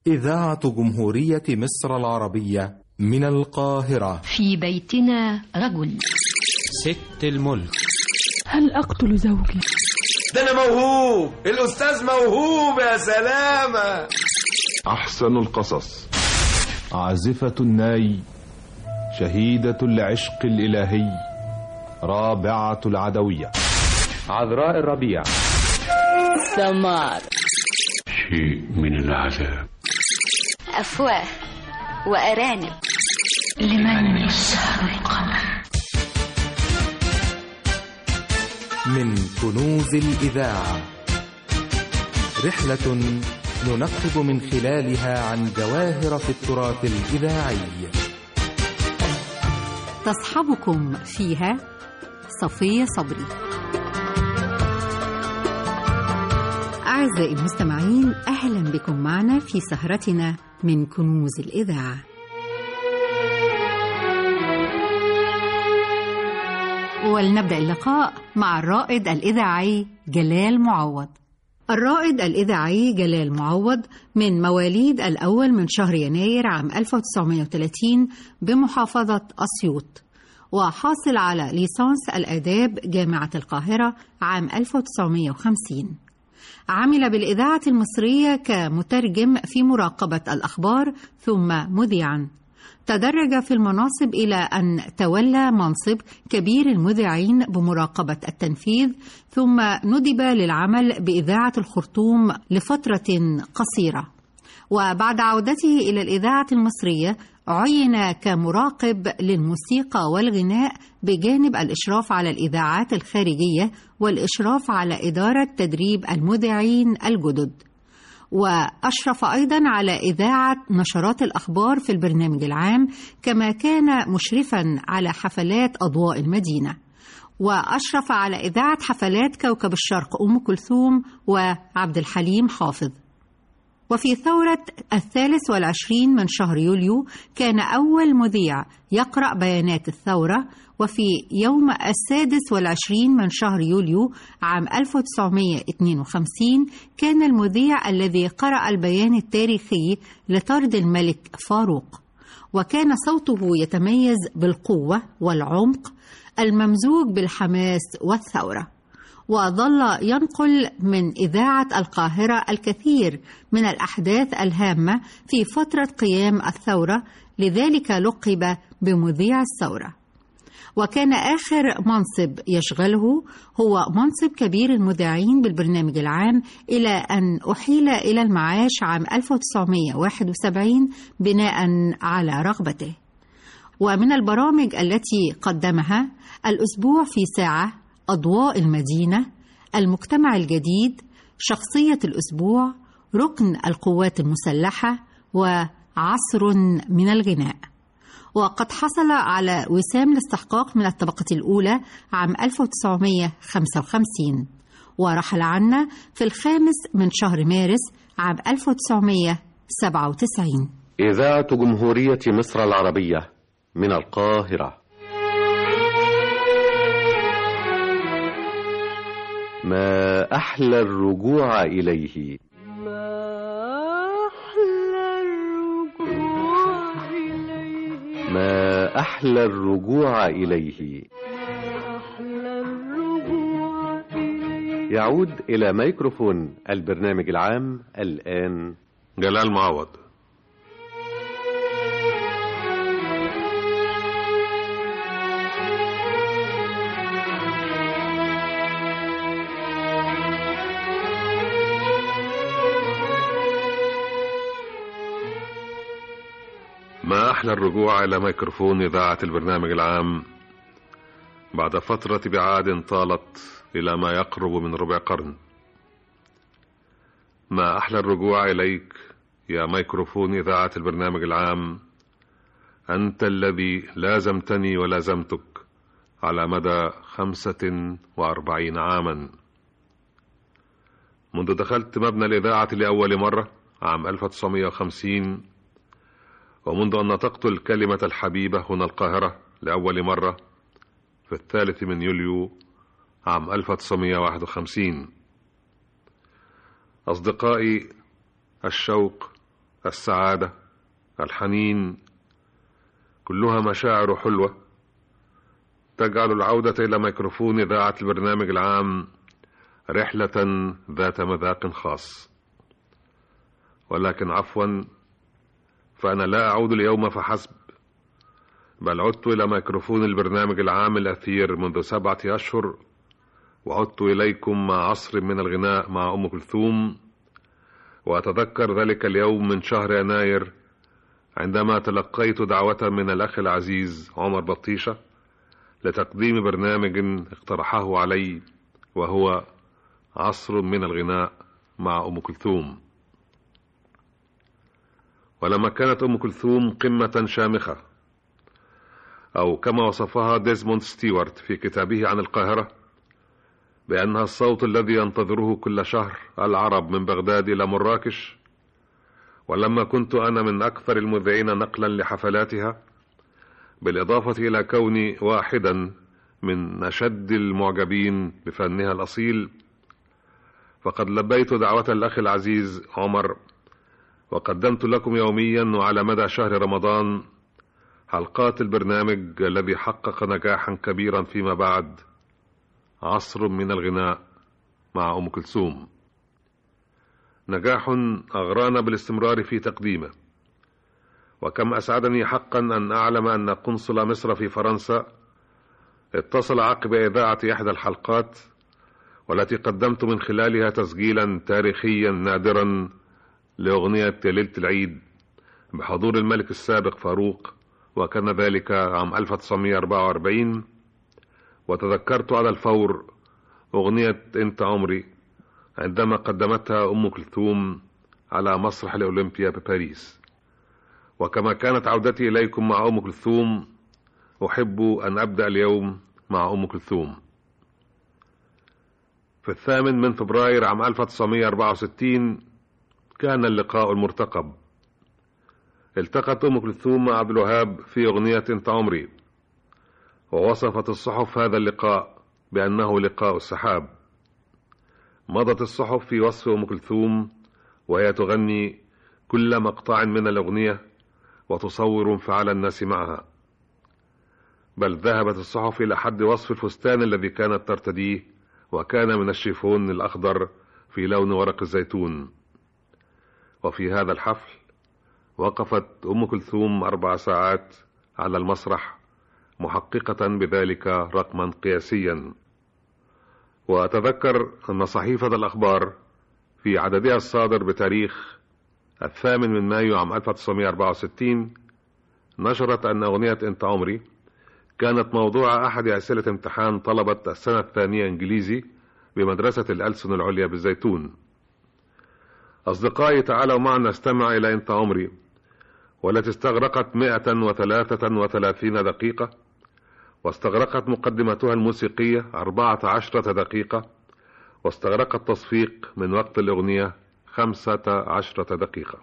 إذاعة جمهورية مصر العربية من القاهرة. في بيتنا رجل. ست الملك. هل أقتل زوجي؟ ده أنا موهوب، الأستاذ موهوب يا سلامة. أحسن القصص. عازفة الناي، شهيدة العشق الإلهي، رابعة العدوية، عذراء الربيع، سمار، شيء من العذاب، أفواه وأرانب، لمن يسهر القمر. من كنوز الإذاعة، رحلة ننقب من خلالها عن جواهر في التراث الإذاعي. تصحبكم فيها صفية صبري. أعزائي المستمعين، أهلا بكم معنا في سهرتنا من كنوز الإذاعة. ولنبدأ اللقاء مع الرائد الإذاعي جلال معوض. الرائد الإذاعي جلال معوض من مواليد الأول من شهر يناير عام 1930 بمحافظة أسيوط، وحاصل على ليسانس الآداب جامعة القاهرة عام 1950. عمل بالإذاعة المصرية كمترجم في مراقبة الأخبار ثم مذيعا. تدرج في المناصب إلى أن تولى منصب كبير المذيعين بمراقبة التنفيذ، ثم ندب للعمل بإذاعة الخرطوم لفترة قصيرة. وبعد عودته إلى الإذاعة المصرية عين كمراقب للموسيقى والغناء بجانب الإشراف على الإذاعات الخارجية والإشراف على إدارة تدريب المذيعين الجدد. وأشرف أيضا على إذاعة نشرات الأخبار في البرنامج العام، كما كان مشرفا على حفلات أضواء المدينة، وأشرف على إذاعة حفلات كوكب الشرق أم كلثوم وعبد الحليم حافظ. وفي ثورة 23 من شهر يوليو كان أول مذيع يقرأ بيانات الثورة. وفي يوم 26 من شهر يوليو عام 1952 كان المذيع الذي قرأ البيان التاريخي لطرد الملك فاروق، وكان صوته يتميز بالقوة والعمق الممزوج بالحماس والثورة. وظل ينقل من إذاعة القاهرة الكثير من الأحداث الهامة في فترة قيام الثورة، لذلك لقب بمذيع الثورة. وكان آخر منصب يشغله هو منصب كبير المذيعين بالبرنامج العام، إلى أن أحيل إلى المعاش عام 1971 بناء على رغبته. ومن البرامج التي قدمها: الأسبوع في ساعة، أضواء المدينة، المجتمع الجديد، شخصية الأسبوع، ركن القوات المسلحة، وعصر من الغناء. وقد حصل على وسام الاستحقاق من الطبقة الأولى عام 1955، ورحل عنا في 5 من شهر مارس عام 1997. إذاعة جمهورية مصر العربية من القاهرة. ما أحلى الرجوع إليه، ما أحلى الرجوع إليه. يعود إلى ميكروفون البرنامج العام الآن جلال معوض. ما أحلى الرجوع إلى ميكروفون إذاعة البرنامج العام بعد فترة ابعاد طالت إلى ما يقرب من ربع قرن. ما أحلى الرجوع إليك يا ميكروفون إذاعة البرنامج العام، أنت الذي لازمتني ولازمتك على مدى 45 عاما، منذ دخلت مبنى الإذاعة لأول مرة عام 1950، ومنذ أن نطقت الكلمة الحبيبة هنا القاهرة لأول مرة في 3 من يوليو عام 1951. أصدقائي، الشوق، السعادة، الحنين، كلها مشاعر حلوة تجعل العودة إلى ميكروفون إذاعة البرنامج العام رحلة ذات مذاق خاص. ولكن عفوا، فأنا لا أعود اليوم فحسب، بل عدت إلى ميكروفون البرنامج العام الأثير منذ 7 أشهر، وعدت إليكم مع عصر من الغناء مع أم كلثوم. وأتذكر ذلك اليوم من شهر يناير عندما تلقيت دعوة من الأخ العزيز عمر بطيشة لتقديم برنامج اقترحه علي، وهو عصر من الغناء مع أم كلثوم. ولما كانت أم كلثوم قمة شامخة، أو كما وصفها ديزموند ستيوارت في كتابه عن القاهرة بأنها الصوت الذي ينتظره كل شهر العرب من بغداد إلى مراكش، ولما كنت أنا من أكثر المذيعين نقلا لحفلاتها، بالإضافة إلى كوني واحدا من أشد المعجبين بفنها الأصيل، فقد لبيت دعوة الأخ العزيز عمر، وقدمت لكم يوميا وعلى مدى شهر رمضان حلقات البرنامج الذي حقق نجاحا كبيرا فيما بعد، عصر من الغناء مع أم كلثوم. نجاح أغرانا بالاستمرار في تقديمه، وكم أسعدني حقا أن أعلم أن قنصل مصر في فرنسا اتصل عقب إذاعة إحدى الحلقات والتي قدمت من خلالها تسجيلا تاريخيا نادرا لأغنية ليلة العيد بحضور الملك السابق فاروق، وكان ذلك عام 1944. وتذكرت على الفور أغنية أنت عمري عندما قدمتها أم كلثوم على مسرح الأولمبيا بباريس. وكما كانت عودتي إليكم مع أم كلثوم، أحب أن أبدأ اليوم مع أم كلثوم. في 8 فبراير عام 1964 كان اللقاء المرتقب. التقت أم كلثوم مع عبد الوهاب في أغنية أنت عمري، ووصفت الصحف هذا اللقاء بأنه لقاء السحاب. مضت الصحف في وصف أم كلثوم وهي تغني كل مقطع من الأغنية وتصور انفعال الناس معها، بل ذهبت الصحف إلى حد وصف الفستان الذي كانت ترتديه، وكان من الشيفون الأخضر في لون ورق الزيتون. وفي هذا الحفل وقفت أم كلثوم 4 ساعات على المسرح، محققة بذلك رقما قياسيا. وأتذكر أن صحيفة الأخبار في عددها الصادر بتاريخ 8 مايو عام 1964 نشرت أن أغنية أنت عمري كانت موضوع أحد أسئلة امتحان طلبة السنة الثانية إنجليزي بمدرسة الألسن العليا بالزيتون. أصدقائي، تعالوا معنا نستمع إلى أنت عمري، والتي استغرقت 133 دقيقة، واستغرقت مقدمتها الموسيقية 14 دقيقة، واستغرقت تصفيق من وقت الأغنية 15 دقيقة.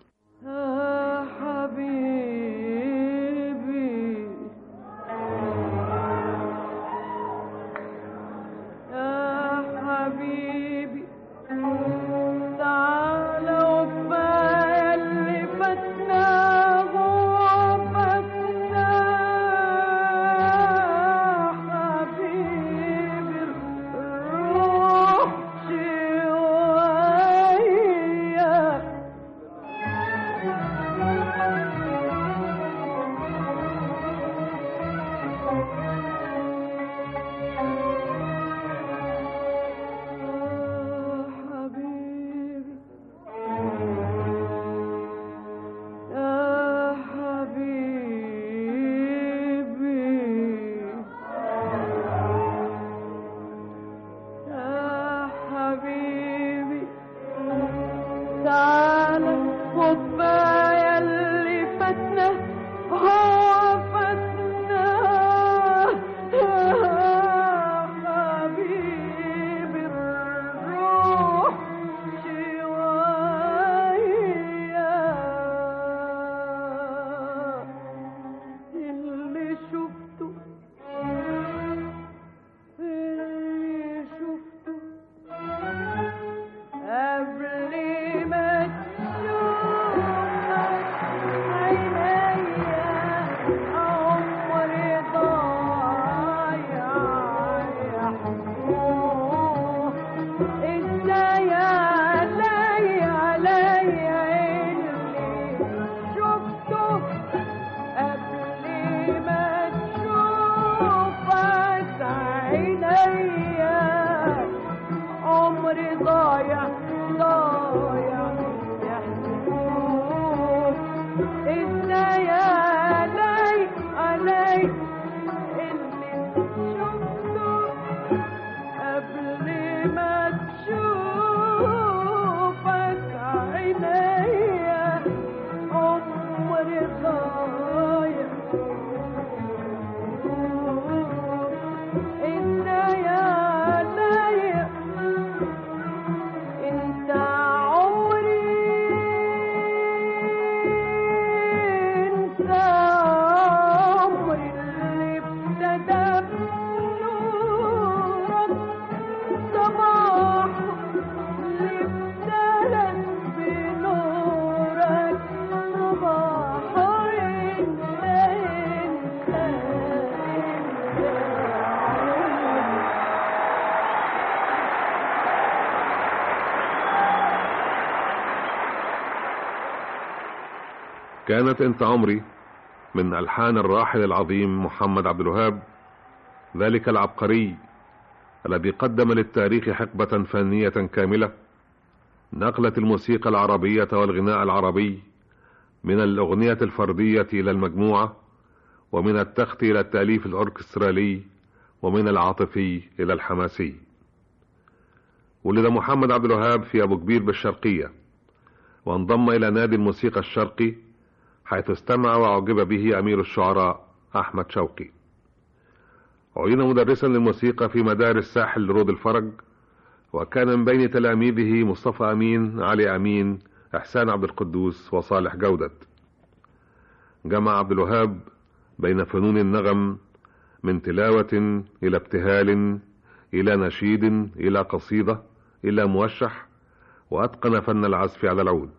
كانت انت عمري من ألحان الراحل العظيم محمد عبد الوهاب، ذلك العبقري الذي قدم للتاريخ حقبة فنية كاملة نقلت الموسيقى العربية والغناء العربي من الأغنية الفردية إلى المجموعة، ومن التخت إلى التأليف الأوركسترالي، ومن العاطفي إلى الحماسي. ولد محمد عبد الوهاب في أبو كبير بالشرقية، وانضم إلى نادي الموسيقى الشرقي حيث استمع وأعجب به أمير الشعراء أحمد شوقي. عين مدرسا للموسيقى في مدارس ساحل رود الفرج، وكان من بين تلاميذه مصطفى أمين، علي أمين، إحسان عبد القدوس، وصالح جودة. جمع عبد الوهاب بين فنون النغم من تلاوة إلى ابتهال إلى نشيد إلى قصيدة إلى موشح، وأتقن فن العزف على العود.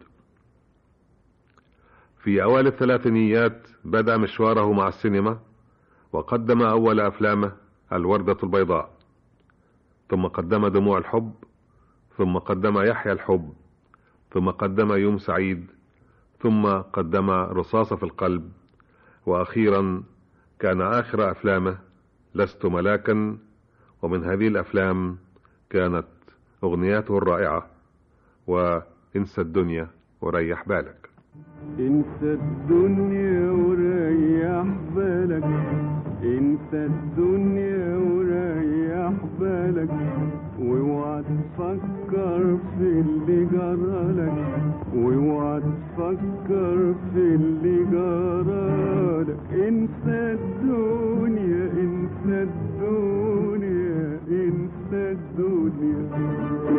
في أوائل الثلاثينيات بدأ مشواره مع السينما، وقدم أول أفلامه الوردة البيضاء، ثم قدم دموع الحب، ثم قدم يحيى الحب، ثم قدم يوم سعيد، ثم قدم رصاصة في القلب، وأخيرا كان آخر أفلامه لست ملاكا. ومن هذه الأفلام كانت أغنياته الرائعة وانسى الدنيا وريح بالك. انسى الدنيا وريح بالك، انسى الدنيا وريح بالك، واوعى تفكر في اللي جرالك، واوعى تفكر في اللي جرالك. انسى الدنيا، انسى الدنيا، انسى الدنيا.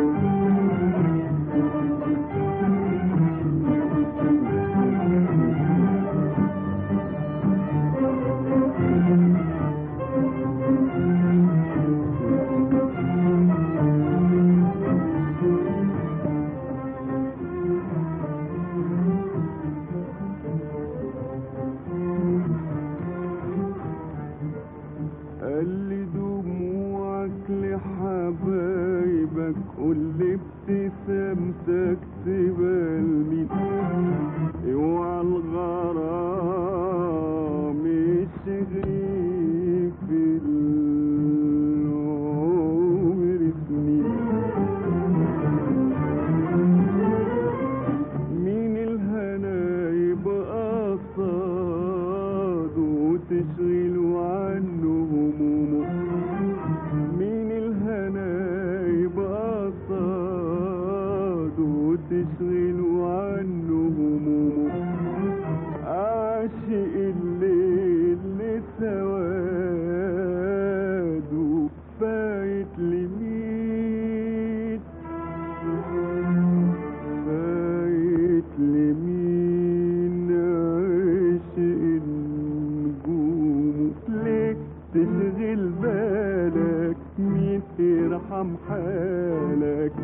قال دموعك لحبايبك، قول ابتسامتك تبقى لمين، اوعى الغرام يشغي في العمر سنين. مين الهنا يبقى صاد وتشغل عنه همومه، مين الهنا يبقى صاد وتشغل عنه همومه. عاشق الليل لسواده فايت لمين، فايت لمين. عاشق النجوم ليه تشغل بالك، مين يرحم حالك.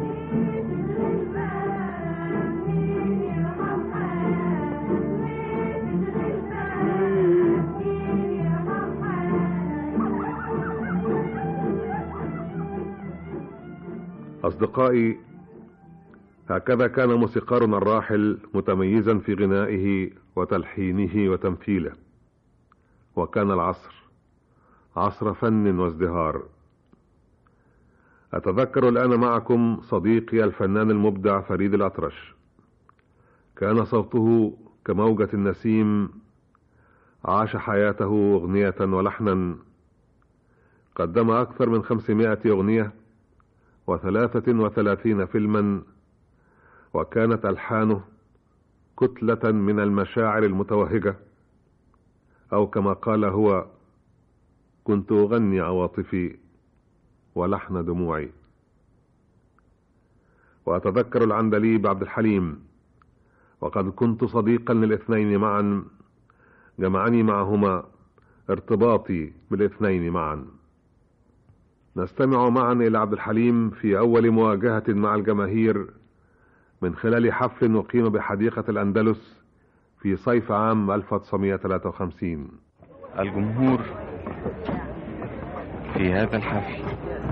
أصدقائي، هكذا كان موسيقارنا الراحل متميزا في غنائه وتلحينه وتمثيله، وكان العصر عصر فن وازدهار. أتذكر الآن معكم صديقي الفنان المبدع فريد الأطرش، كان صوته كموجة النسيم، عاش حياته أغنية ولحنا، قدم أكثر من 500 أغنية و33 فيلما، وكانت ألحانه كتلة من المشاعر المتوهجة، أو كما قال هو: كنت أغني عواطفي ولحن دموعي. وأتذكر العندليب عبد الحليم، وقد كنت صديقا للاثنين معا، جمعني معهما ارتباطي بالاثنين معا. نستمع معا إلى عبد الحليم في أول مواجهة مع الجماهير من خلال حفل أقيم بحديقة الأندلس في صيف عام 1953. الجمهور في هذا الحفل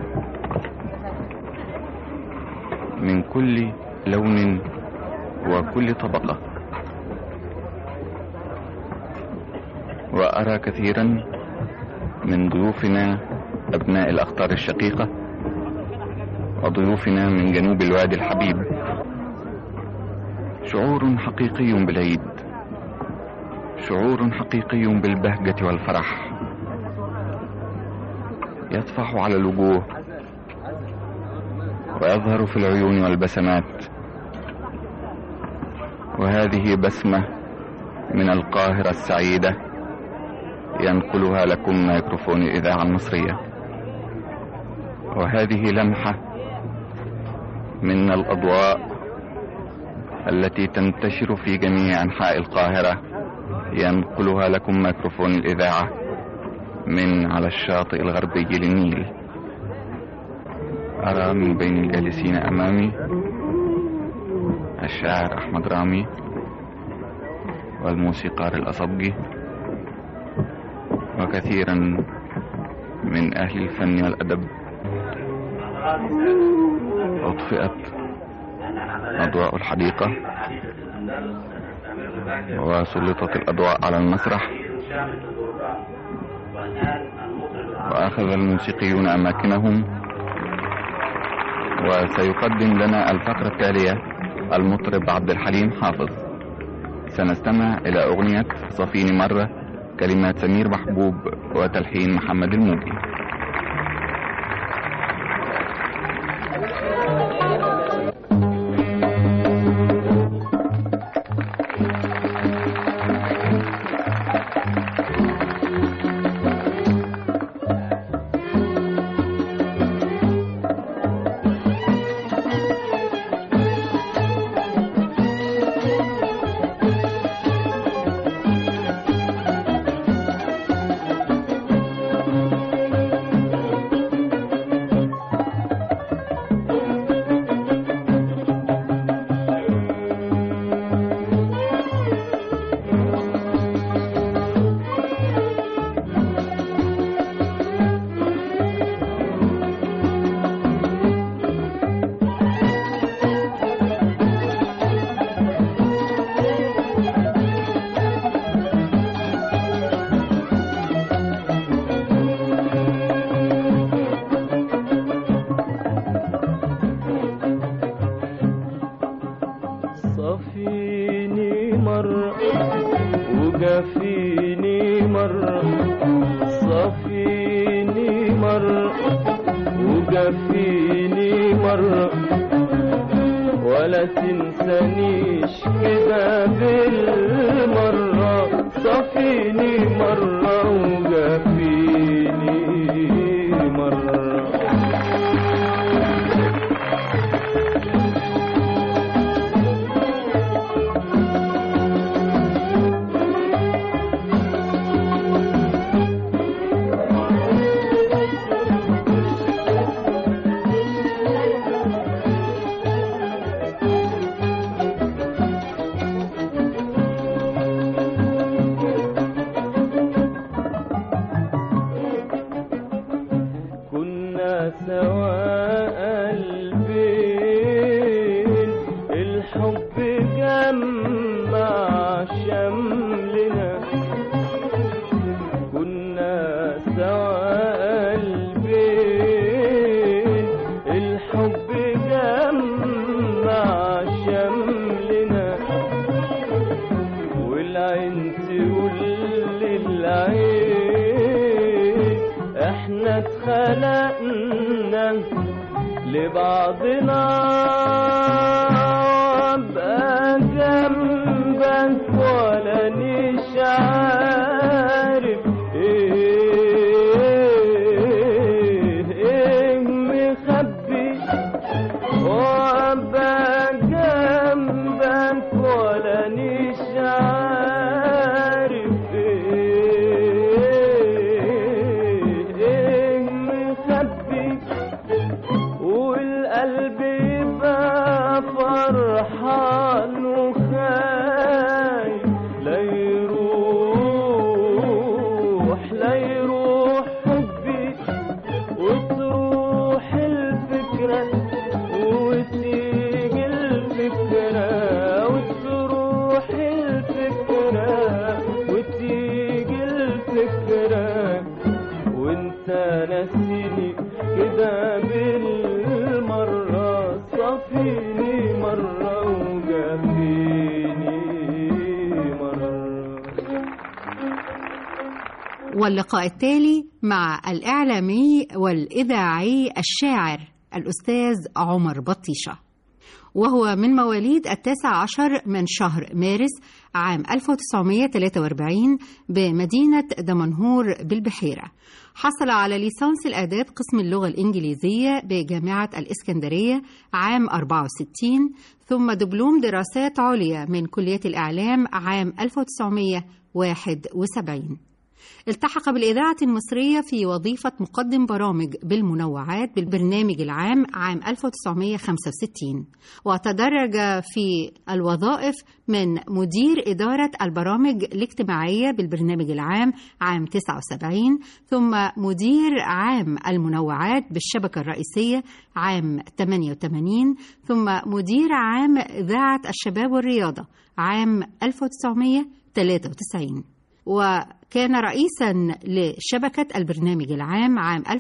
من كل لون وكل طبقة، وأرى كثيرا من ضيوفنا أبناء الأقطار الشقيقة وضيوفنا من جنوب الوادي الحبيب شعور حقيقي بالعيد، شعور حقيقي بالبهجة والفرح يطفح على الوجوه ويظهر في العيون والبسمات. وهذه بسمة من القاهرة السعيدة ينقلها لكم ميكروفون الإذاعة المصرية، وهذه لمحة من الأضواء التي تنتشر في جميع أنحاء القاهرة ينقلها لكم ميكروفون الإذاعة من على الشاطئ الغربي للنيل. أرى من بين الجالسين أمامي الشاعر أحمد رامي والموسيقار الأصبجي وكثيرا من أهل الفن والأدب. أطفئت أضواء الحديقة وسلطت الأضواء على المسرح، وأخذ الموسيقيون أماكنهم، وسيقدم لنا الفقرة التالية المطرب عبد الحليم حافظ. سنستمع إلى أغنية صفيني مرة، كلمات سمير محبوب وتلحين محمد الموجي. والقلب واللقاء التالي مع الإعلامي والإذاعي الشاعر الأستاذ عمر بطيشة، وهو من مواليد 19 من شهر مارس عام 1943 بمدينة دمنهور بالبحيرة. حصل على ليسانس الآداب قسم اللغة الإنجليزية بجامعة الإسكندرية عام 64، ثم دبلوم دراسات عليا من كلية الإعلام عام 1971. التحق بالإذاعة المصرية في وظيفة مقدم برامج بالمنوعات بالبرنامج العام عام 1965، وتدرج في الوظائف من مدير إدارة البرامج الاجتماعية بالبرنامج العام عام 79، ثم مدير عام المنوعات بالشبكة الرئيسية عام 88، ثم مدير عام إذاعة الشباب والرياضة عام 1993، وكان رئيسا لشبكة البرنامج العام عام 1994،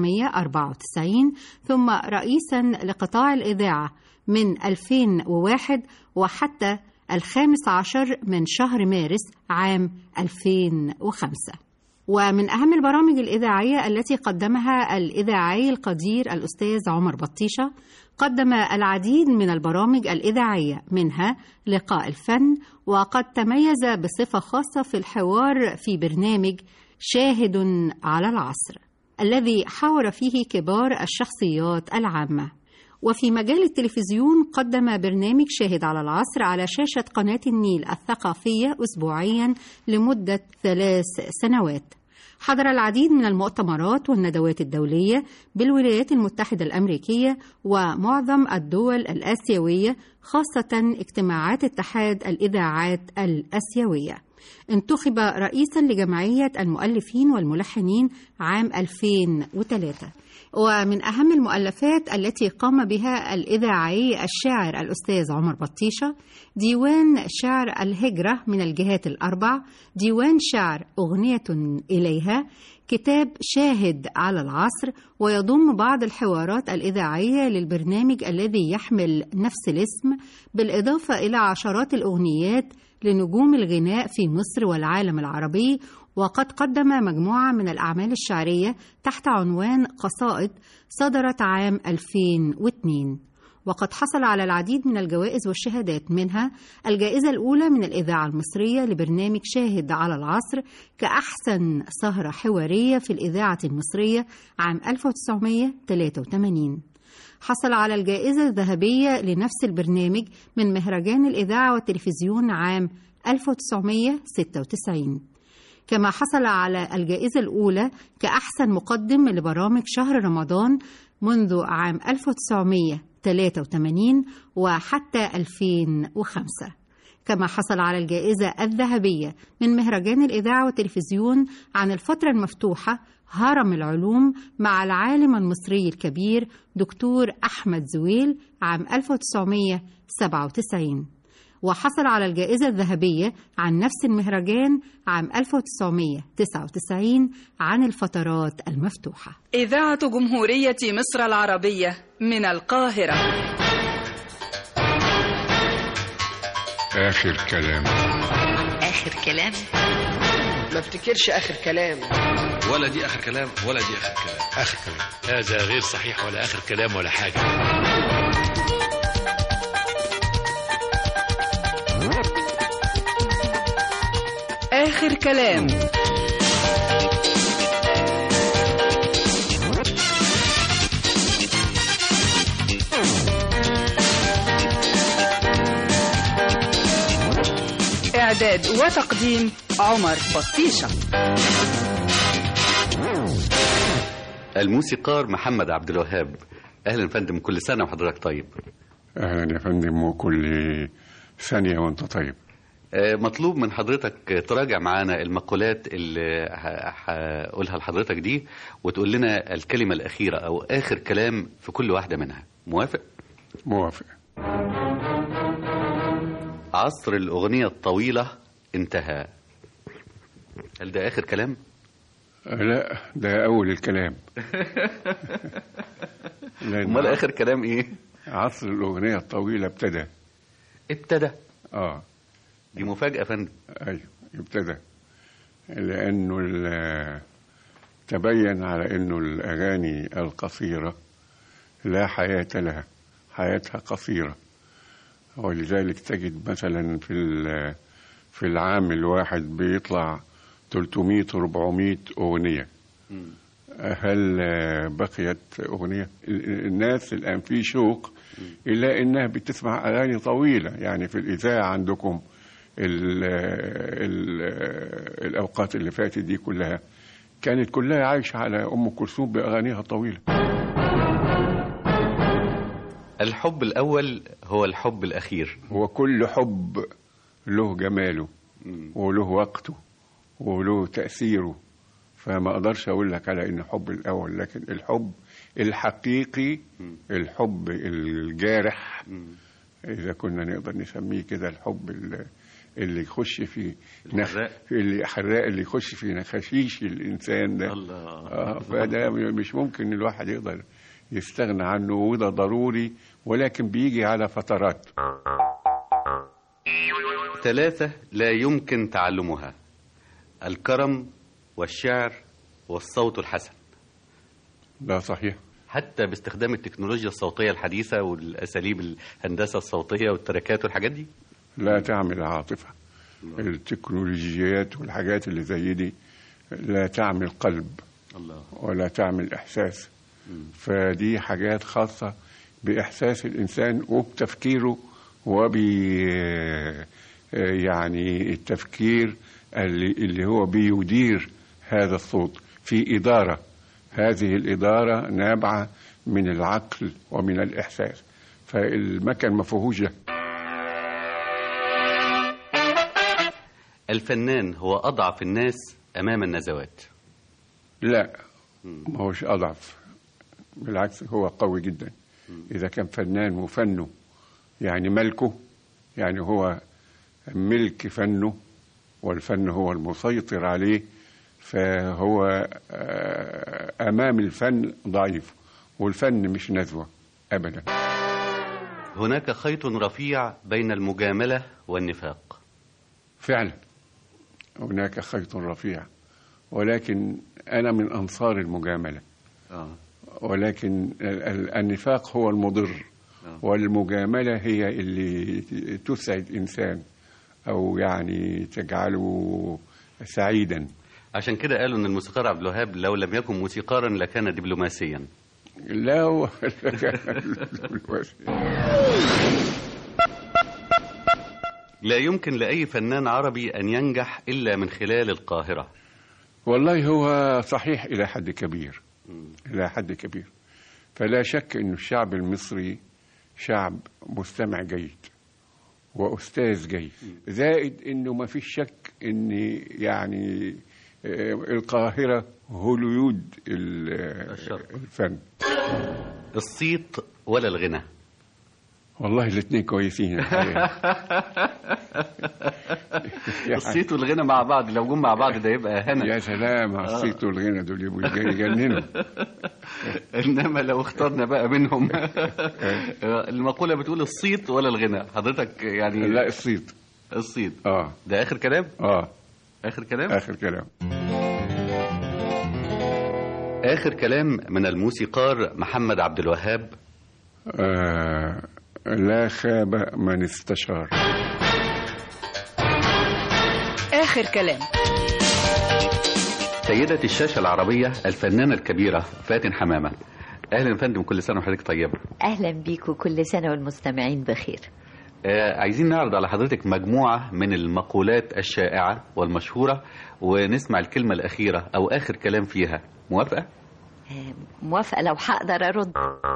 ثم رئيسا لقطاع الإذاعة من 2001 وحتى 15 من شهر مارس عام 2005. ومن أهم البرامج الإذاعية التي قدمها الإذاعي القدير الأستاذ عمر بطيشة، قدم العديد من البرامج الإذاعية منها لقاء الفن، وقد تميز بصفة خاصة في الحوار في برنامج شاهد على العصر الذي حاور فيه كبار الشخصيات العامة. وفي مجال التلفزيون قدم برنامج شاهد على العصر على شاشة قناة النيل الثقافية أسبوعيا لمدة 3 سنوات. حضر العديد من المؤتمرات والندوات الدولية بالولايات المتحدة الأمريكية ومعظم الدول الآسيوية، خاصة اجتماعات اتحاد الإذاعات الآسيوية. انتخب رئيسا لجمعية المؤلفين والملحنين عام 2003. ومن أهم المؤلفات التي قام بها الإذاعي الشاعر الأستاذ عمر بطيشة ديوان شعر الهجرة من الجهات الأربع، ديوان شعر أغنية إليها، كتاب شاهد على العصر، ويضم بعض الحوارات الإذاعية للبرنامج الذي يحمل نفس الاسم، بالإضافة إلى عشرات الأغنيات لنجوم الغناء في مصر والعالم العربي. وقد قدم مجموعة من الأعمال الشعرية تحت عنوان قصائد صدرت عام 2002. وقد حصل على العديد من الجوائز والشهادات، منها الجائزة الأولى من الإذاعة المصرية لبرنامج شاهد على العصر كأحسن سهرة حوارية في الإذاعة المصرية عام 1983. حصل على الجائزة الذهبية لنفس البرنامج من مهرجان الإذاعة والتلفزيون عام 1996. كما حصل على الجائزة الأولى كأحسن مقدم لبرامج شهر رمضان منذ عام 1983 وحتى 2005. كما حصل على الجائزة الذهبية من مهرجان الإذاعة والتلفزيون عن الفترة المفتوحة هرم العلوم مع العالم المصري الكبير دكتور أحمد زويل عام 1997. وحصل على الجائزة الذهبية عن نفس المهرجان عام 1999 عن الفترات المفتوحة. إذاعة جمهورية مصر العربية من القاهرة. آخر كلام. آخر كلام. ما افتكرش آخر كلام. ولا دي آخر كلام ولا دي آخر كلام. آخر كلام هذا غير صحيح، ولا آخر كلام ولا حاجة. آخر كلام. إعداد وتقديم عمر بطيشة. الموسيقار محمد عبد الوهاب. أهلا فندم، كل سنة وحضرتك طيب. أهلا يا فندم، وكل ثانية وأنت طيب. مطلوب من حضرتك تراجع معانا المقولات اللي هقولها لحضرتك دي، وتقول لنا الكلمة الأخيرة أو آخر كلام في كل واحدة منها. موافق؟ موافق. عصر الأغنية الطويلة انتهى. هل ده آخر كلام؟ لا، ده أول الكلام. أمال آخر كلام إيه؟ عصر الأغنية الطويلة ابتدى. ابتدى؟ دي مفاجأة فندم. أيوه، ابتدى. لأنه تبين على أنه الأغاني القصيرة لا حياة لها، حياتها قصيرة. ولذلك تجد مثلا في العام الواحد بيطلع 300-400 أغنية. هل بقيت أغنية؟ الناس الآن في شوق إلا إنها بتسمع أغاني طويلة. يعني في الإذاعة عندكم الأوقات اللي فاتت دي كلها كانت كلها عايشة على أم كلثوم بأغانيها الطويلة. الحب الأول هو الحب الأخير. هو كل حب له جماله وله وقته وله تأثيره، فما أقدرش أقول لك على إن حب الأول، لكن الحب الحقيقي، الحب الجارح، إذا كنا نقدر نسميه كده، الحب اللي يخش في اللي حراق، اللي يخش في نخاشيش الإنسان ده. فده مش ممكن الواحد يقدر يستغنى عنه، وده ضروري، ولكن بيجي على فترات. 3 لا يمكن تعلمها: الكرم والشعر والصوت الحسن. ده صحيح. حتى باستخدام التكنولوجيا الصوتية الحديثة والأساليب الهندسة الصوتية والتركات والحاجات دي لا تعمل عاطفة. التكنولوجيات والحاجات اللي زي دي لا تعمل قلب ولا تعمل إحساس. فدي حاجات خاصة بإحساس الإنسان وبتفكيره يعني التفكير اللي هو بيدير هذا الصوت في إدارة. هذه الإدارة نابعة من العقل ومن الإحساس، فالمكان ما فيهوش ده. الفنان هو أضعف الناس أمام النزوات. لا، ما هوش أضعف، بالعكس هو قوي جدا. إذا كان فنان وفنه يعني ملكه، يعني هو ملك فنه والفن هو المسيطر عليه، فهو أمام الفن ضعيف، والفن مش نزوة أبدا. هناك خيط رفيع بين المجاملة والنفاق. فعلا هناك خيط رفيع، ولكن أنا من أنصار المجاملة. ولكن النفاق هو المضر، والمجاملة هي اللي تسعد إنسان أو يعني تجعله سعيدا. عشان كده قالوا ان الموسيقار عبد الوهاب لو لم يكن موسيقارا لكان دبلوماسيا. لا لا يمكن لأي فنان عربي أن ينجح إلا من خلال القاهرة. والله هو صحيح إلى حد كبير، إلى حد كبير. فلا شك أن الشعب المصري شعب مستمع جيد وأستاذ جيد، زائد أنه ما فيش شك أن يعني القاهرة هوليود الفن. الصيت ولا الغنى؟ والله الاثنين كويسين. الصيت والغنى مع بعض، لو جم مع بعض ده يبقى هنا. يا سلام على الصيت والغنى، دول يبقوا يجننوا. انما لو اخترنا بقى منهم المقولة بتقول الصيت ولا الغنى، حضرتك يعني؟ لا، الصيت. الصيت. ده آخر كلام؟ آخر كلام؟ آخر كلام. آخر كلام من الموسيقار محمد عبد الوهاب. لا خاب من استشار. آخر كلام. سيدة الشاشة العربية الفنانة الكبيرة فاتن حمامة. أهلا يا فندم، كل سنة وحضرتك طيبة. أهلا بيك وكل سنة والمستمعين بخير. عايزين نعرض على حضرتك مجموعة من المقولات الشائعة والمشهورة، ونسمع الكلمة الأخيرة أو آخر كلام فيها. موافقة؟ موافقة لو هقدر أرد.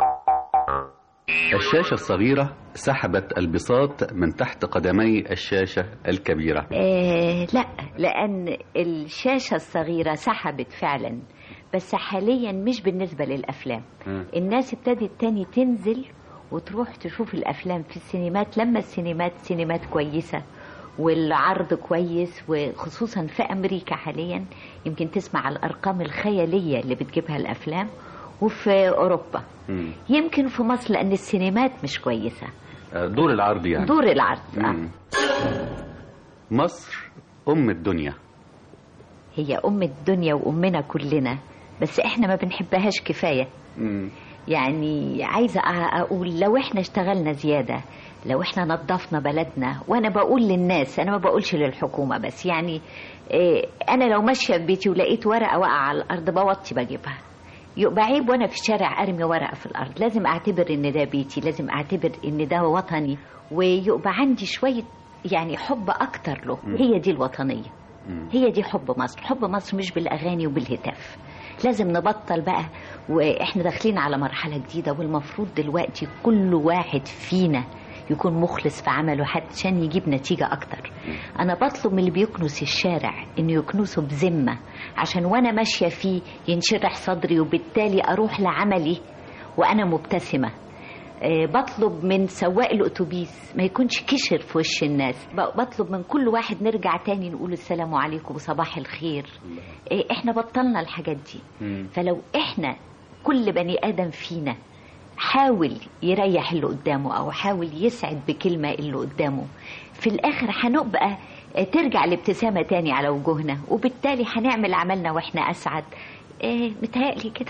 الشاشة الصغيرة سحبت البساط من تحت قدمي الشاشة الكبيرة. لا، لأن الشاشة الصغيرة سحبت فعلا، بس حاليا مش بالنسبة للأفلام. الناس ابتدت تاني تنزل وتروح تشوف الأفلام في السينمات، لما السينمات سينمات كويسة والعرض كويس، وخصوصا في أمريكا حاليا يمكن تسمع الأرقام الخيالية اللي بتجيبها الأفلام، وفي أوروبا. يمكن في مصر لأن السينمات مش كويسة. دور العرض يعني. دور العرض. مصر أم الدنيا. هي أم الدنيا وأمنا كلنا، بس إحنا ما بنحبهاش كفاية. يعني عايزة أقول لو إحنا اشتغلنا زيادة، لو إحنا نظفنا بلدنا، وأنا بقول للناس، أنا ما بقولش للحكومة بس، يعني أنا لو ماشية في بيتي ولقيت ورقة واقعة على الأرض بوطي بجيبها. يبقى عيب وأنا في الشارع أرمي ورقة في الأرض. لازم أعتبر إن ده بيتي، لازم أعتبر إن ده وطني، ويبقى عندي شوية يعني حب أكتر له. هي دي الوطنية، هي دي حب مصر. حب مصر مش بالأغاني وبالهتاف. لازم نبطل بقى، وإحنا داخلين على مرحلة جديدة، والمفروض دلوقتي كل واحد فينا يكون مخلص في عمله عشان يجيب نتيجة أكتر. أنا بطلب من اللي بيكنس الشارع إنه يكنسه بذمة، عشان وأنا ماشية فيه ينشرح صدري، وبالتالي أروح لعملي وأنا مبتسمة. بطلب من سواق الأتوبيس ما يكونش كشر في وش الناس. بطلب من كل واحد نرجع تاني نقول السلام عليكم وصباح الخير. إحنا بطلنا الحاجات دي. فلو إحنا كل بني آدم فينا حاول يريح اللي قدامه، أو حاول يسعد بكلمة اللي قدامه، في الآخر هنبقى ترجع الابتسامة تاني على وجوهنا، وبالتالي هنعمل عملنا وإحنا أسعد. متهيألي كده.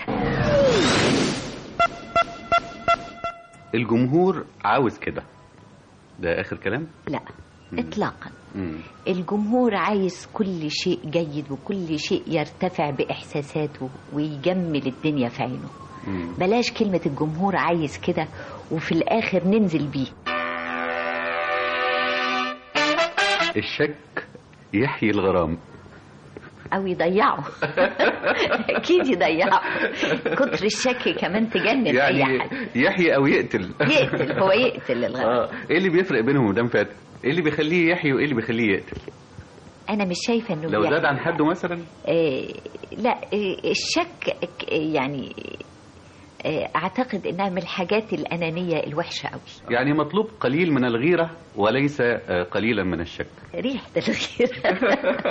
الجمهور عاوز كده، ده آخر كلام؟ لا إطلاقا. الجمهور عايز كل شيء جيد، وكل شيء يرتفع بإحساساته ويجمل الدنيا في عينه. بلاش كلمة الجمهور عايز كده وفي الآخر ننزل بيه. الشك يحيي الغرام أو يضيعه. أكيد يضيعه. كتر الشك كمان تجنن يعني أي حد. يحيي أو يقتل. يقتل، هو يقتل الغرام. إيه اللي بيفرق بينهم مدام فاتن؟ إيه اللي بيخليه يحيي وإيه اللي بيخليه يقتل؟ أنا مش شايفة إنه لو زاد عن حده مثلا؟ لا، الشك يعني أعتقد إنها من الحاجات الأنانية الوحشة قوي. يعني مطلوب قليل من الغيرة وليس قليلا من الشك. ريحة الغيرة.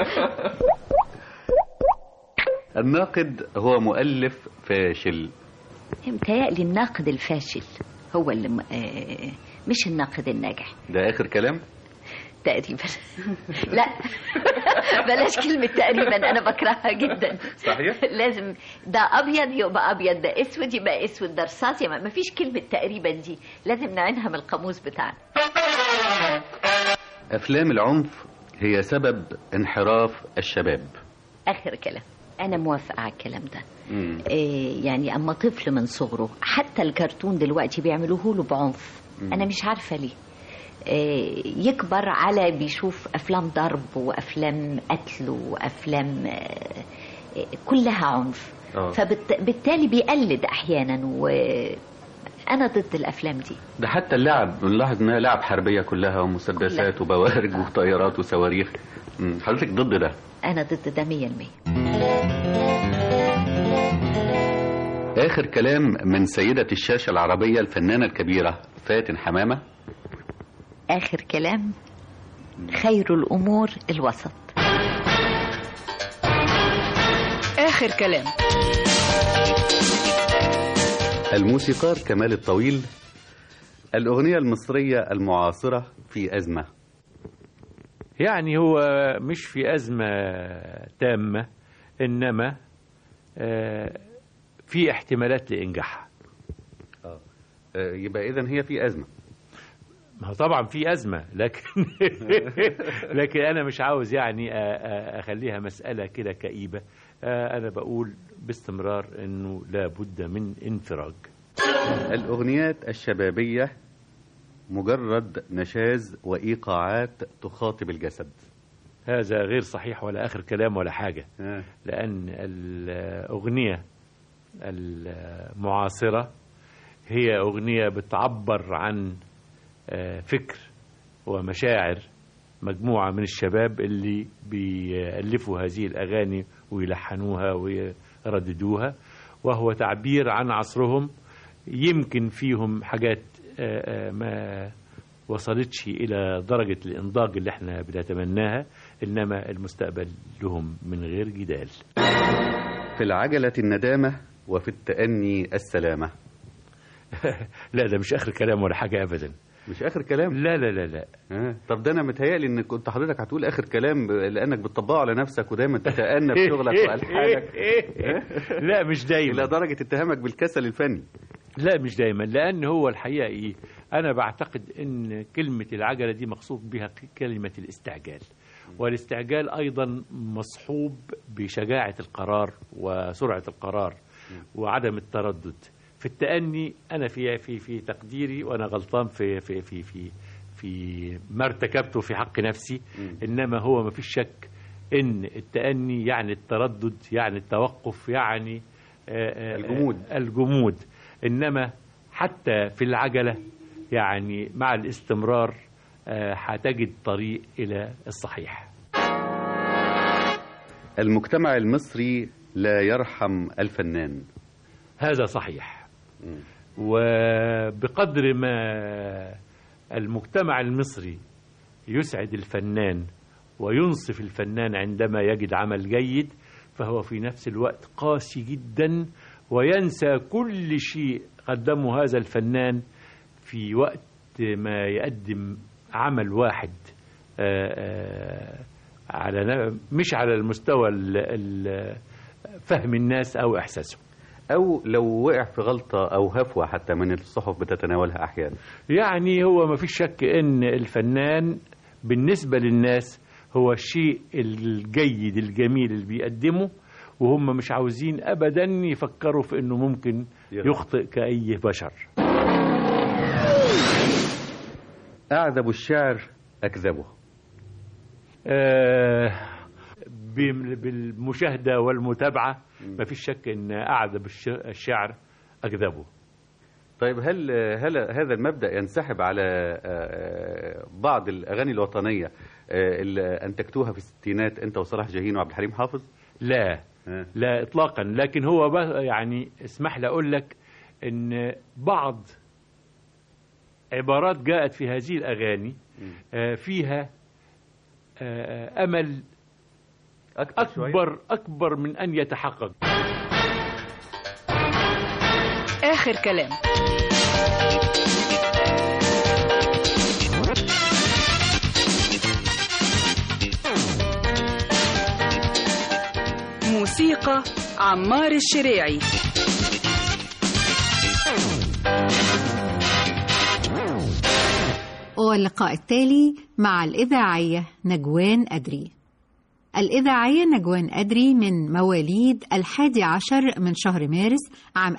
الناقد هو مؤلف فاشل. متهيألي الناقد الفاشل هو اللي مش الناقد الناجح. ده آخر كلام؟ تقريبا. لا بلاش كلمة تقريبا، أنا بكرهها جدا. صحيح؟ لازم ده أبيض يبقى أبيض، ده أسود يبقى أسود، ده رصاص يبقى ما فيش كلمة تقريبا دي، لازم نعينها من القاموس بتاعنا. أفلام العنف هي سبب انحراف الشباب. آخر كلام. أنا موافقة على الكلام ده. يعني أما طفل من صغره، حتى الكرتون دلوقتي بيعملوه له بعنف. أنا مش عارفة ليه. يكبر على بيشوف أفلام ضرب وأفلام قتل وأفلام كلها عنف. فبالتالي بيقلد أحيانا، وأنا ضد الأفلام دي. ده حتى اللعب بنلاحظ إنها لعب حربية كلها، ومسدسات وبوارج وطيارات وصواريخ. حضرتك ضد ده؟ أنا ضد ده 100%. آخر كلام من سيدة الشاشة العربية الفنانة الكبيرة فاتن حمامة. آخر كلام: خير الأمور الوسط. آخر كلام. الموسيقار كمال الطويل. الأغنية المصرية المعاصرة في أزمة. يعني هو مش في أزمة تامة، إنما في احتمالات لإنجاحها. يبقى إذن هي في أزمة. ما طبعا في أزمة، لكن أنا مش عاوز يعني أخليها مسألة كده كئيبة. أنا بقول باستمرار إنه لا بد من انفراج. الأغنيات الشبابية مجرد نشاز وإيقاعات تخاطب الجسد. هذا غير صحيح ولا آخر كلام ولا حاجة. لأن الأغنية المعاصرة هي أغنية بتعبر عن فكر ومشاعر مجموعة من الشباب اللي بيألفوا هذه الأغاني ويلحنوها ويرددوها، وهو تعبير عن عصرهم. يمكن فيهم حاجات ما وصلتش إلى درجة الإنضاج اللي احنا بنتمناها، إنما المستقبل لهم من غير جدال. في العجلة الندامة وفي التأني السلامة. لا، ده مش آخر كلام ولا حاجة أبدا. مش آخر كلام؟ لا لا لا لا. طب ده أنا متهيألي إن كنت حضرتك هتقول آخر كلام لأنك بتطبقه على نفسك ودايما تتأنى في شغلك وألحانك. لا مش دايما. إلى درجة اتهامك بالكسل الفني. لا مش دايما، لأن هو الحقيقة إيه، أنا بعتقد إن كلمة العجلة دي مقصود بها كلمة الاستعجال، والاستعجال أيضا مصحوب بشجاعة القرار وسرعة القرار وعدم التردد. في التأني أنا في تقديري وأنا غلطان في ما ارتكبته في حق نفسي، إنما هو ما فيش شك إن التأني يعني التردد، يعني التوقف، يعني الجمود. إنما حتى في العجلة يعني مع الاستمرار هتجد طريق إلى الصحيح. المجتمع المصري لا يرحم الفنان. هذا صحيح. وبقدر ما المجتمع المصري يسعد الفنان وينصف الفنان عندما يجد عمل جيد، فهو في نفس الوقت قاسي جدا وينسى كل شيء قدمه هذا الفنان في وقت ما يقدم عمل واحد مش على المستوى فهم الناس أو إحساسهم، أو لو وقع في غلطة أو هفوة حتى من الصحف بتتناولها أحيانا. يعني هو ما فيش شك إن الفنان بالنسبة للناس هو الشيء الجيد الجميل اللي بيقدمه، وهم مش عاوزين أبدا يفكروا في إنه ممكن يخطئ كأي بشر. أعذب الشعر أكذبه. بالمشاهدة والمتابعة ما فيش شك إن أعذب الشعر أكذبه. طيب هل هذا المبدأ ينسحب على بعض الأغاني الوطنية اللي أنتجتوها في الستينات أنت وصلاح جاهين وعبد الحليم حافظ؟ لا لا إطلاقا، لكن هو يعني اسمح لي أقول لك إن بعض عبارات جاءت في هذه الأغاني فيها أمل أكبر من أن يتحقق. آخر كلام. موسيقى عمار الشريعي. واللقاء التالي مع الإذاعية نجوان أدري. الإذاعية نجوان أدري من مواليد 11 من شهر مارس عام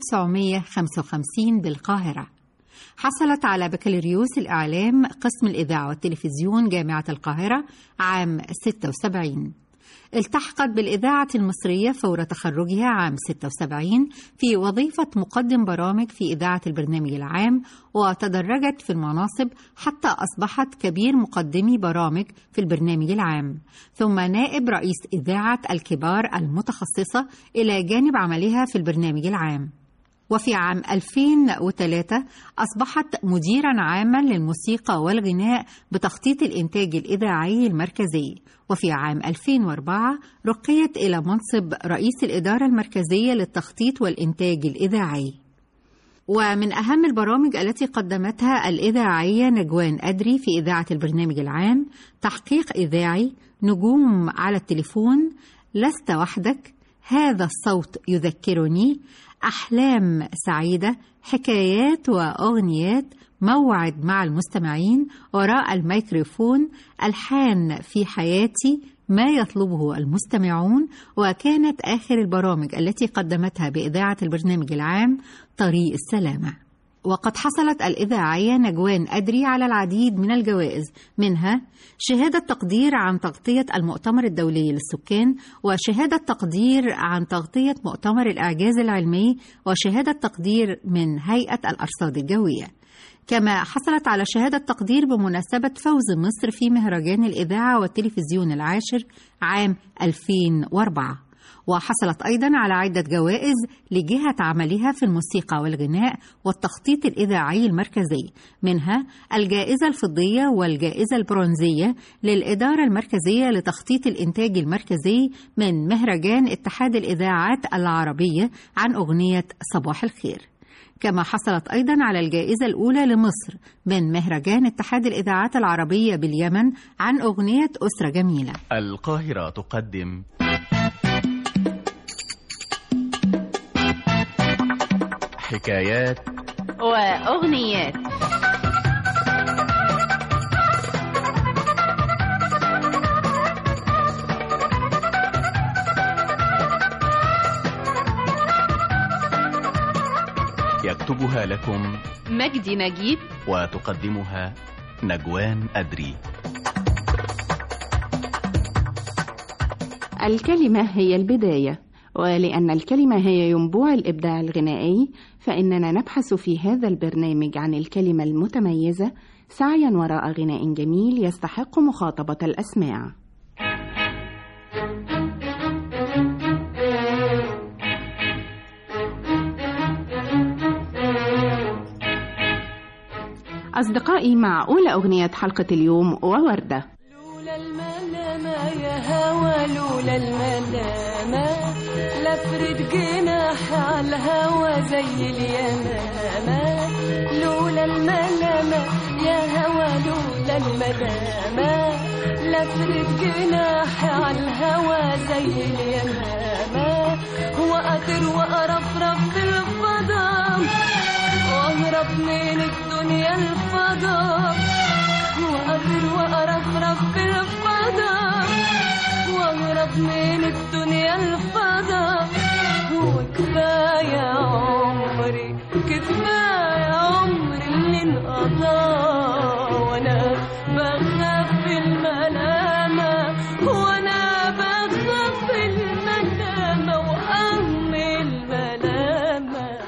1955 بالقاهرة. حصلت على بكالوريوس الإعلام قسم الإذاعة والتلفزيون جامعة القاهرة عام 76. التحقت بالإذاعة المصرية فور تخرجها عام 76 في وظيفة مقدم برامج في إذاعة البرنامج العام، وتدرجت في المناصب حتى أصبحت كبير مقدمي برامج في البرنامج العام، ثم نائب رئيس إذاعة الكبار المتخصصة إلى جانب عملها في البرنامج العام. وفي عام 2003 أصبحت مديراً عاماً للموسيقى والغناء بتخطيط الإنتاج الإذاعي المركزي. وفي عام 2004 رقيت إلى منصب رئيس الإدارة المركزية للتخطيط والإنتاج الإذاعي. ومن أهم البرامج التي قدمتها الإذاعية نجوان أدري في إذاعة البرنامج العام: تحقيق إذاعي، نجوم على التليفون، لست وحدك، هذا الصوت يذكرني، أحلام سعيدة، حكايات وأغنيات، موعد مع المستمعين، وراء الميكروفون، ألحان في حياتي، ما يطلبه المستمعون. وكانت آخر البرامج التي قدمتها بإذاعة البرنامج العام طريق السلامة. وقد حصلت الإذاعية نجوان أدري على العديد من الجوائز، منها شهادة تقدير عن تغطية المؤتمر الدولي للسكان، وشهادة تقدير عن تغطية مؤتمر الإعجاز العلمي، وشهادة تقدير من هيئة الأرصاد الجوية. كما حصلت على شهادة تقدير بمناسبة فوز مصر في مهرجان الإذاعة والتلفزيون العاشر عام 2004. وحصلت أيضا على عدة جوائز لجهة عملها في الموسيقى والغناء والتخطيط الإذاعي المركزي، منها الجائزة الفضية والجائزة البرونزية للإدارة المركزية لتخطيط الإنتاج المركزي من مهرجان اتحاد الإذاعات العربية عن أغنية صباح الخير. كما حصلت أيضا على الجائزة الأولى لمصر من مهرجان اتحاد الإذاعات العربية باليمن عن أغنية أسرة جميلة. القاهرة تقدم حكايات وأغنيات. يكتبها لكم مجدي نجيب وتقدمها نجوان أدري. الكلمة هي البداية، ولأن الكلمة هي ينبوع الإبداع الغنائي، فإننا نبحث في هذا البرنامج عن الكلمة المتميزة سعيا وراء غناء جميل يستحق مخاطبة الأسماع. أصدقائي، مع أولى أغنية حلقة اليوم ووردة. لولا الملامة يا هوا، لولا الملامة لفرد جناح على الهوا زي اليمامة. لولا الملامة يا هوا، لولا الملامة لفرد جناح على الهوا زي اليمامة. وأطير وأرفرف في الفضاء وأهرب من الدنيا الفضاء. وأطير وأرفرف في الفضاء وأهرب من الدنيا الفضاء. وكفاية عمري، كفاية عمري اللي انقضى وأنا بخاف الملامة، وأنا بخاف الملامة وأم الملامة.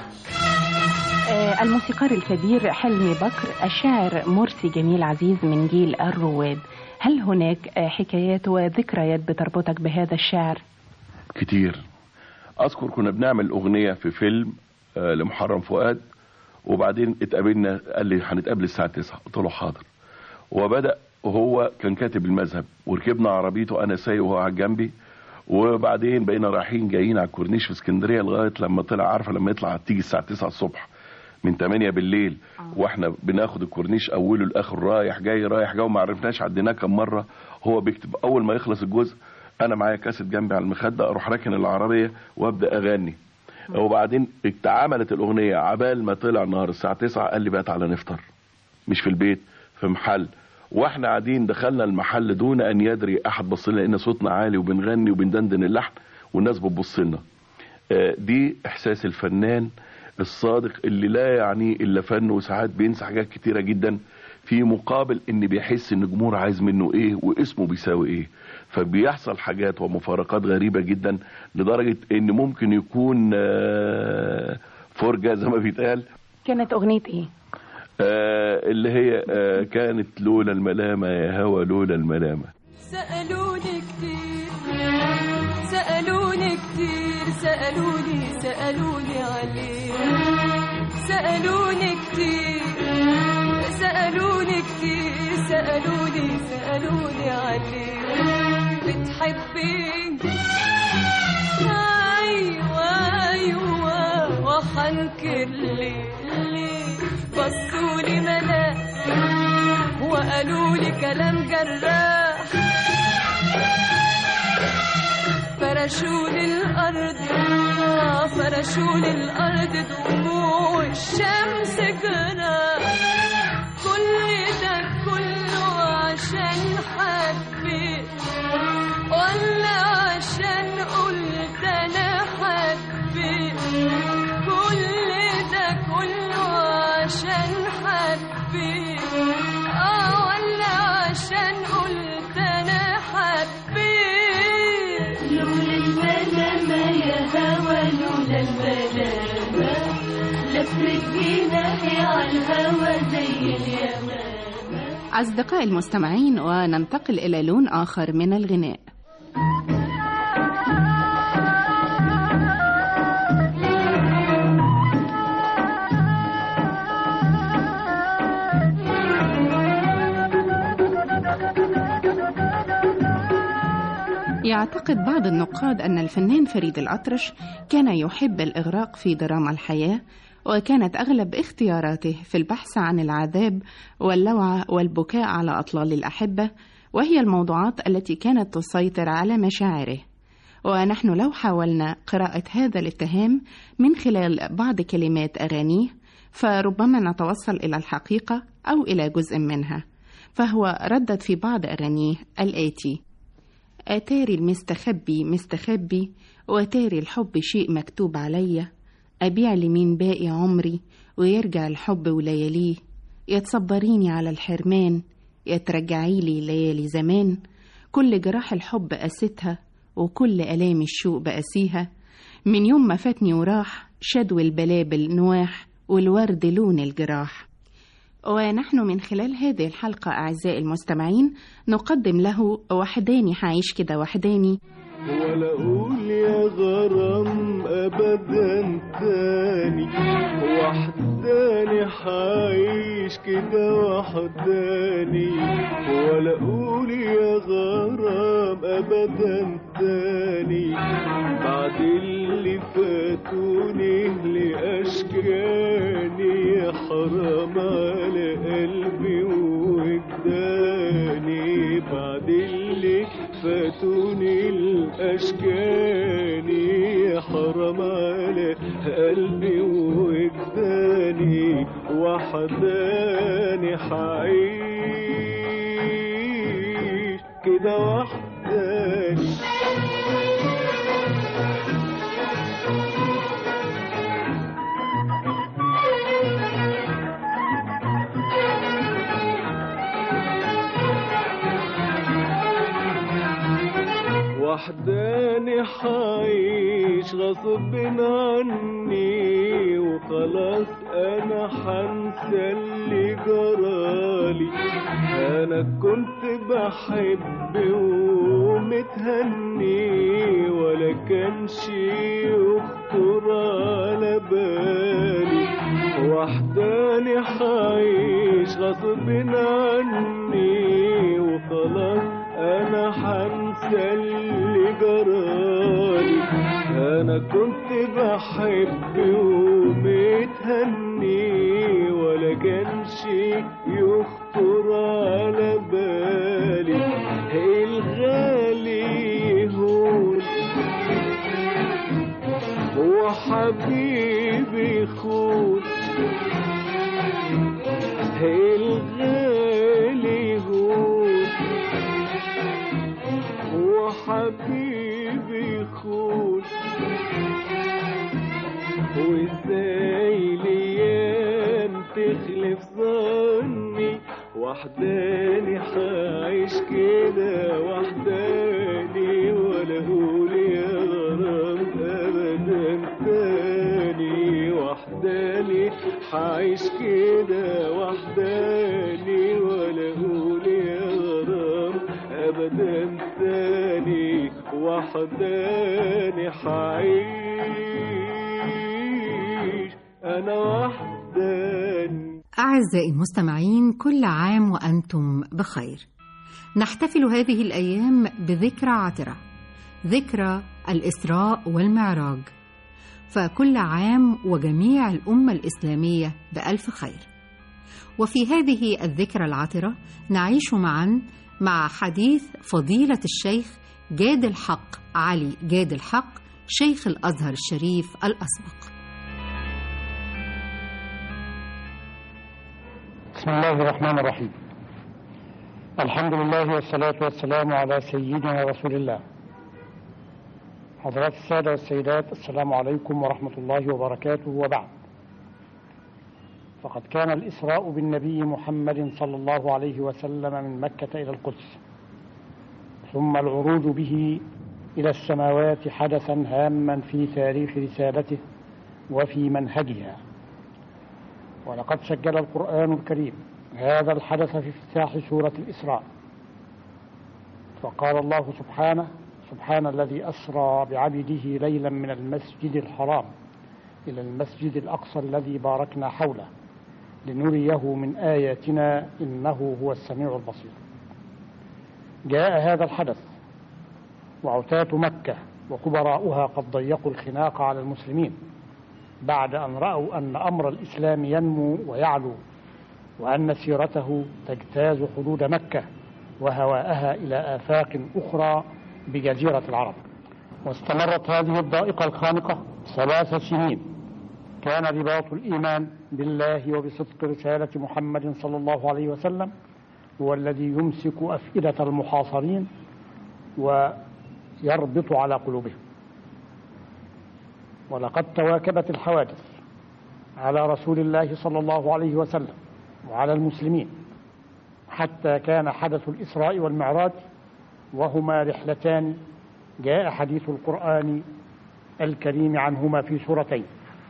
الموسيقار الكبير حلمي بكر، الشاعر مرسي جميل عزيز من جيل الرواد. هل هناك حكايات وذكريات بتربطك بهذا الشاعر؟ كتير. أذكر كنا بنعمل أغنية في فيلم لمحرم فؤاد، وبعدين اتقابلنا، قال لي هنتقابل الساعة 9، قلت له حاضر. وبدأ وهو كان كاتب المذهب، وركبنا عربيته أنا سايق وهو على جنبي، وبعدين بقينا رايحين جايين على الكورنيش في اسكندرية لغاية لما طلع. عارفة لما يطلع تيجي الساعة 9 الصبح من 8 بالليل، واحنا بناخد الكورنيش اوله لاخر رايح جاي رايح جاي، وما عرفناش عديناه كم مره. هو بيكتب، اول ما يخلص الجزء انا معايا كاسيت جنبي على المخده، اروح راكن العربيه وابدا اغني. وبعدين اتعملت الاغنيه، عبال ما طلع النهار الساعه 9 قال لي بقى تعالى نفطر، مش في البيت، في محل. واحنا قاعدين دخلنا المحل دون ان يدري احد، بص لنا لان صوتنا عالي وبنغني وبندندن اللحن والناس بتبص لنا. دي احساس الفنان الصادق اللي لا يعني الا فن، وساعات بينسى حاجات كتيره جدا في مقابل ان بيحس ان الجمهور عايز منه ايه واسمه بيساوي ايه. فبيحصل حاجات ومفارقات غريبه جدا، لدرجه ان ممكن يكون فرجه زي ما بيتقال. كانت اغنيه ايه؟ اللي هي كانت لولا الملامه يا هوا، لولا الملامه. سألوني كتير، سألوني كتير، سألوني عليه. سألوني كتير، سألوني كتير، سألوني عليه. بتحبيني؟ أيوة وحنكر ليه؟ بصولي ملاك وقالولي كلام جراح، فرشولي الأرض دموع الشمس جراح. كل ده كله عشان حبيت، ولا عشان قلت أنا حبيت؟ كل ده كله عشان حبيت، ولا عشان قلت أنا حبيت. لولا الملامة يا هوا، لولا الملامة لفرد جناحي على الهوا زي اليمامة. أصدقائي المستمعين، وننتقل إلى لون آخر من الغناء. يعتقد بعض النقاد أن الفنان فريد الأطرش كان يحب الإغراق في دراما الحياة، وكانت أغلب اختياراته في البحث عن العذاب واللوعة والبكاء على أطلال الأحبة، وهي الموضوعات التي كانت تسيطر على مشاعره. ونحن لو حاولنا قراءة هذا الاتهام من خلال بعض كلمات أغانيه فربما نتوصل إلى الحقيقة أو إلى جزء منها. فهو ردد في بعض أغانيه الآتي: أتاري المستخبي مستخبي، وتاري الحب شيء مكتوب عليا، أبيع لمين باقي عمري ويرجع الحب ولياليه، يتصبريني على الحرمان، يترجعيلي ليالي زمان، كل جراح الحب قاستها وكل ألام الشوق بقاسيها، من يوم ما فاتني وراح شدو البلابل نواح والورد لون الجراح. ونحن من خلال هذه الحلقة أعزائي المستمعين نقدم له وحداني حعيش كده وحداني، ولا أقول يا غرام أبدا تاني، وحداني حعيش كده وحداني، ولا أقول يا غرام أبدا تاني، بعد اللي فاتوني لأشكاني حرام على قلبي وجداني، بعد اللي فاتوني الأشكاني حرام على قلبي وجداني، وحداني حعيش كده وحداني. وحداني حعيش غصب عني، وخلاص انا حنسى اللي جرالي، انا كنت بحب ومتهني، ولا كانش يخطر على بالي، وحداني حعيش غصب عني، وخلاص انا حنسى اللي جرالي، انا كنت بحب ومتهني، ولا كانش يخطر على بالي، الغالي يهون وحبيبي يخون، الغالي يهون وحبيبي يخون، وازاي ليام تخلف ظني، وحداني حعيش كده وحداني، ولا اقول يا غرام ابدا تاني، وحداني حعيش كده وحداني، ولا اقول يا غرام ابدا تاني، وحداني حعيش انا وحداني. أعزائي المستمعين، كل عام وأنتم بخير. نحتفل هذه الأيام بذكرى عطرة، ذكرى الإسراء والمعراج، فكل عام وجميع الأمة الإسلامية بألف خير. وفي هذه الذكرى العطرة نعيش معا مع حديث فضيلة الشيخ جاد الحق علي جاد الحق، شيخ الأزهر الشريف الأسبق. بسم الله الرحمن الرحيم. الحمد لله والصلاة والسلام على سيدنا رسول الله. حضرات السادة والسيدات، السلام عليكم ورحمة الله وبركاته، وبعد. فقد كان الإسراء بالنبي محمد صلى الله عليه وسلم من مكة إلى القدس، ثم العروج به إلى السماوات حدثا هاما في تاريخ رسالته وفي منهجها. ولقد سجل القرآن الكريم هذا الحدث في افتتاح سورة الإسراء، فقال الله سبحانه: سبحان الذي أسرى بعبده ليلا من المسجد الحرام إلى المسجد الأقصى الذي باركنا حوله لنريه من آياتنا إنه هو السميع البصير. جاء هذا الحدث وعتاة مكة وكبراؤها قد ضيقوا الخناق على المسلمين، بعد أن رأوا أن أمر الإسلام ينمو ويعلو، وأن سيرته تجتاز حدود مكة وهواءها إلى آفاق أخرى بجزيرة العرب. واستمرت هذه الضائقة الخانقة 3 سنين. كان رباط الإيمان بالله وبصدق رسالة محمد صلى الله عليه وسلم هو الذي يمسك أفئدة المحاصرين ويربط على قلوبهم. ولقد تواكبت الحوادث على رسول الله صلى الله عليه وسلم وعلى المسلمين، حتى كان حدث الإسراء والمعراج، وهما رحلتان جاء حديث القرآن الكريم عنهما في سورتين: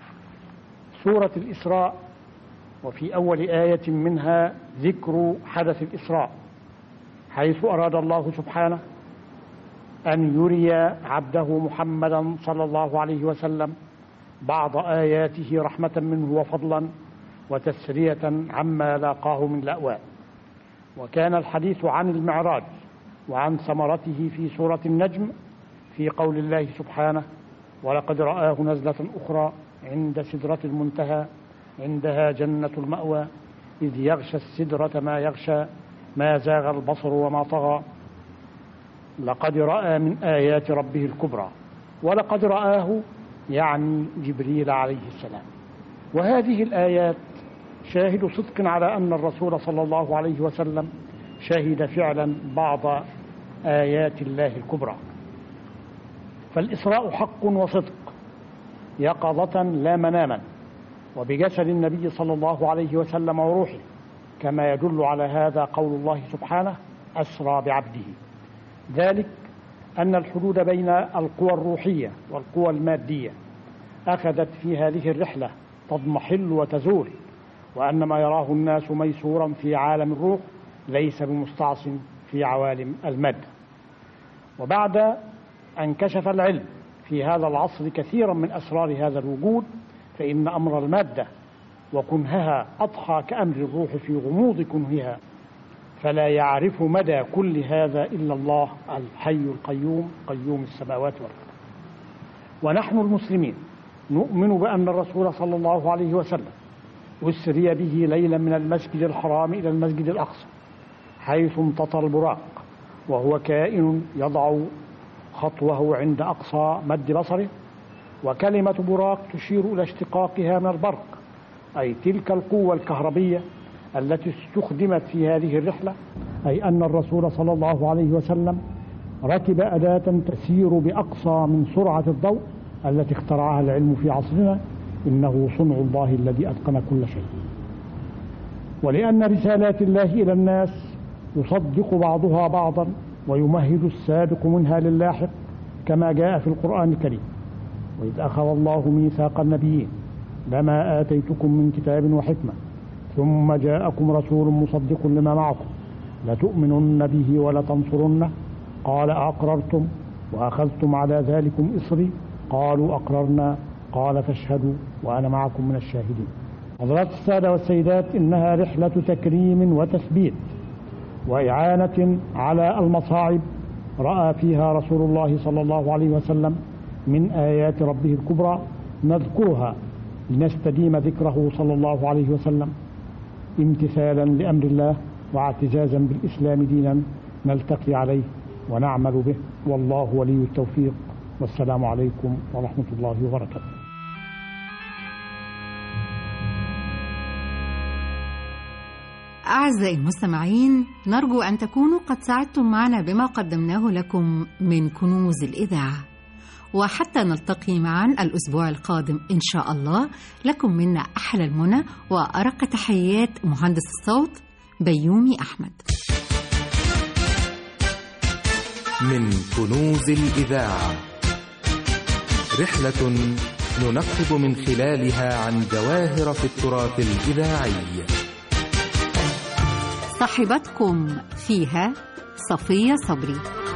سورة الإسراء، وفي أول آية منها ذكر حدث الإسراء، حيث أراد الله سبحانه أن يري عبده محمدا صلى الله عليه وسلم بعض آياته رحمة منه وفضلا وتسرية عما لاقاه من لأواء. وكان الحديث عن المعراج وعن ثمرته في سورة النجم، في قول الله سبحانه: ولقد رآه نزلة أخرى عند سدرة المنتهى عندها جنة المأوى إذ يغشى السدرة ما يغشى ما زاغ البصر وما طغى لقد رأى من آيات ربه الكبرى. ولقد رآه يعني جبريل عليه السلام. وهذه الآيات شاهد صدق على أن الرسول صلى الله عليه وسلم شهد فعلا بعض آيات الله الكبرى. فالإسراء حق وصدق، يقظة لا مناما، وبجسد النبي صلى الله عليه وسلم وروحه، كما يدل على هذا قول الله سبحانه: أسرى بعبده. ذلك أن الحدود بين القوى الروحية والقوى المادية أخذت في هذه الرحلة تضمحل وتزول، وأن ما يراه الناس ميسورا في عالم الروح ليس بمستعص في عوالم المادة. وبعد أن كشف العلم في هذا العصر كثيرا من أسرار هذا الوجود، فإن أمر المادة وكنهها أضحى كأمر الروح في غموض كنهها، فلا يعرف مدى كل هذا إلا الله الحي القيوم قيوم السماوات والأرض. ونحن المسلمين نؤمن بأن الرسول صلى الله عليه وسلم أسري به ليلا من المسجد الحرام إلى المسجد الأقصى، حيث امتطى البراق، وهو كائن يضع خطوه عند أقصى مد بصره. وكلمة براق تشير إلى اشتقاقها من البرق، أي تلك القوة الكهربية التي استخدمت في هذه الرحلة، أي أن الرسول صلى الله عليه وسلم ركب أداة تسير بأقصى من سرعة الضوء التي اخترعها العلم في عصرنا. إنه صنع الله الذي أتقن كل شيء. ولأن رسالات الله إلى الناس يصدق بعضها بعضا ويمهد السابق منها للاحق، كما جاء في القرآن الكريم: وإذ أخذ الله ميثاق النبيين لما آتيتكم من كتاب وحكمة ثم جاءكم رسول مصدق لما معكم لتؤمنن به ولتنصرنه قال أقررتم وأخذتم على ذلكم إصري قالوا أقررنا قال فاشهدوا وأنا معكم من الشاهدين. حضرات السادة والسيدات، إنها رحلة تكريم وتثبيت وإعانة على المصاعب رأى فيها رسول الله صلى الله عليه وسلم من آيات ربه الكبرى، نذكرها لنستديم ذكره صلى الله عليه وسلم امتثالا لأمر الله واعتزازا بالإسلام دينا نلتقي عليه ونعمل به، والله ولي التوفيق. والسلام عليكم ورحمة الله وبركاته. أعزائي المستمعين، نرجو أن تكونوا قد سعدتم معنا بما قدمناه لكم من كنوز الإذاعة، وحتى نلتقي معا الأسبوع القادم إن شاء الله، لكم منا أحلى المنى وأرق تحيات مهندس الصوت بيومي أحمد. من كنوز الإذاعة، رحلة ننقب من خلالها عن جواهر في التراث الإذاعي. صاحبتكم فيها صفية صبري.